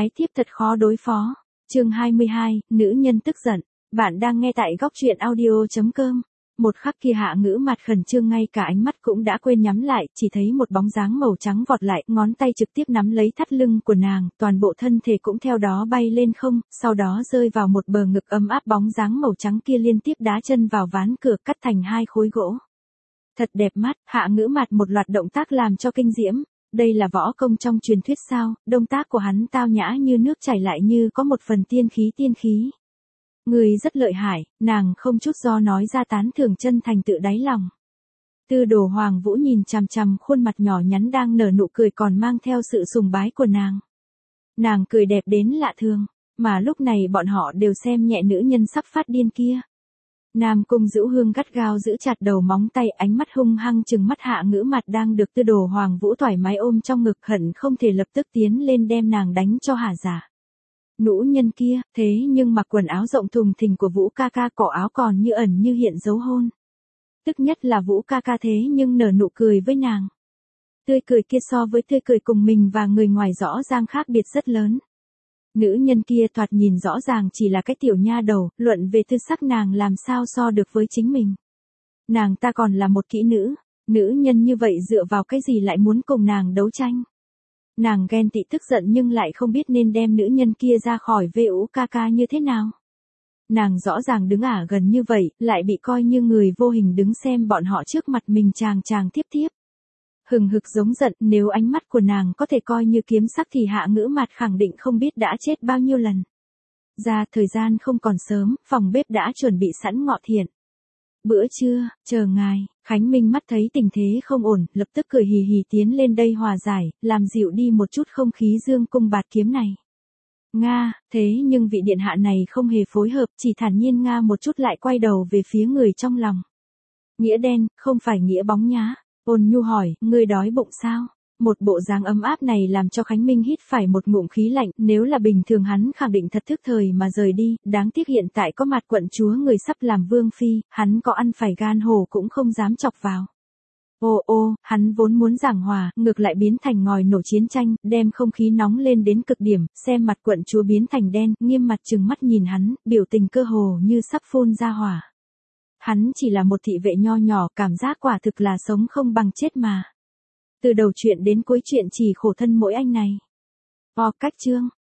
Ái thiếp thật khó đối phó. Chương 22, nữ nhân tức giận. Bạn đang nghe tại góc truyện audio.com. Một khắc kia Hạ Ngữ Mạt khẩn trương ngay cả ánh mắt cũng đã quên nhắm lại, chỉ thấy một bóng dáng màu trắng vọt lại, ngón tay trực tiếp nắm lấy thắt lưng của nàng, toàn bộ thân thể cũng theo đó bay lên không, sau đó rơi vào một bờ ngực ấm áp. Bóng dáng màu trắng kia liên tiếp đá chân vào ván cửa, cắt thành hai khối gỗ. Thật đẹp mắt. Hạ Ngữ Mạt một loạt động tác làm cho kinh diễm. Đây là võ công trong truyền thuyết sao? Động tác của hắn tao nhã như nước chảy, lại như có một phần tiên khí. Người rất lợi hại, nàng không chút do nói ra tán thưởng chân thành tự đáy lòng. Tư Đồ Hoàng Vũ nhìn chằm chằm khuôn mặt nhỏ nhắn đang nở nụ cười còn mang theo sự sùng bái của nàng. Nàng cười đẹp đến lạ thường, mà lúc này bọn họ đều xem nhẹ nữ nhân sắp phát điên kia. Nam Cung Dữu Hương gắt gao giữ chặt đầu móng tay, ánh mắt hung hăng trừng mắt Hạ Ngữ Mạt đang được Tư Đồ Hoàng Vũ thoải mái ôm trong ngực, hận không thể lập tức tiến lên đem nàng đánh cho hả dạ. Nữ nhân kia, thế nhưng mặc quần áo rộng thùng thình của Vũ ca ca, cổ áo còn như ẩn như hiện dấu hôn. Tức nhất là Vũ ca ca thế nhưng nở nụ cười với nàng. Tươi cười kia so với tươi cười cùng mình và người ngoài rõ ràng khác biệt rất lớn. Nữ nhân kia thoạt nhìn rõ ràng chỉ là cái tiểu nha đầu, luận về tư sắc nàng làm sao so được với chính mình. Nàng ta còn là một kỹ nữ nhân như vậy dựa vào cái gì lại muốn cùng nàng đấu tranh. Nàng ghen tị tức giận nhưng lại không biết nên đem nữ nhân kia ra khỏi Vũ ca ca như thế nào. Nàng rõ ràng đứng gần như vậy, lại bị coi như người vô hình đứng xem bọn họ trước mặt mình chàng tiếp. Hừng hực giống giận, nếu ánh mắt của nàng có thể coi như kiếm sắc thì Hạ Ngữ Mạt khẳng định không biết đã chết bao nhiêu lần. Thời gian không còn sớm, phòng bếp đã chuẩn bị sẵn ngọ thiện. Bữa trưa, chờ ngài. Khánh Minh mắt thấy tình thế không ổn, lập tức cười hì hì tiến lên đây hòa giải, làm dịu đi một chút không khí dương cung bạt kiếm này. Nga, thế nhưng vị điện hạ này không hề phối hợp, chỉ thản nhiên nga một chút lại quay đầu về phía người trong lòng. Nghĩa đen, không phải nghĩa bóng nhá. Ôn nhu hỏi, ngươi đói bụng sao? Một bộ dáng ấm áp này làm cho Khánh Minh hít phải một ngụm khí lạnh, nếu là bình thường hắn khẳng định thật thức thời mà rời đi, đáng tiếc hiện tại có mặt quận chúa người sắp làm vương phi, hắn có ăn phải gan hổ cũng không dám chọc vào. Hắn vốn muốn giảng hòa, ngược lại biến thành ngòi nổ chiến tranh, đem không khí nóng lên đến cực điểm, xem mặt quận chúa biến thành đen, nghiêm mặt trừng mắt nhìn hắn, biểu tình cơ hồ như sắp phun ra hỏa. Hắn chỉ là một thị vệ nho nhỏ, cảm giác quả thực là sống không bằng chết mà. Từ đầu chuyện đến cuối chuyện chỉ khổ thân mỗi anh này. Cách chương,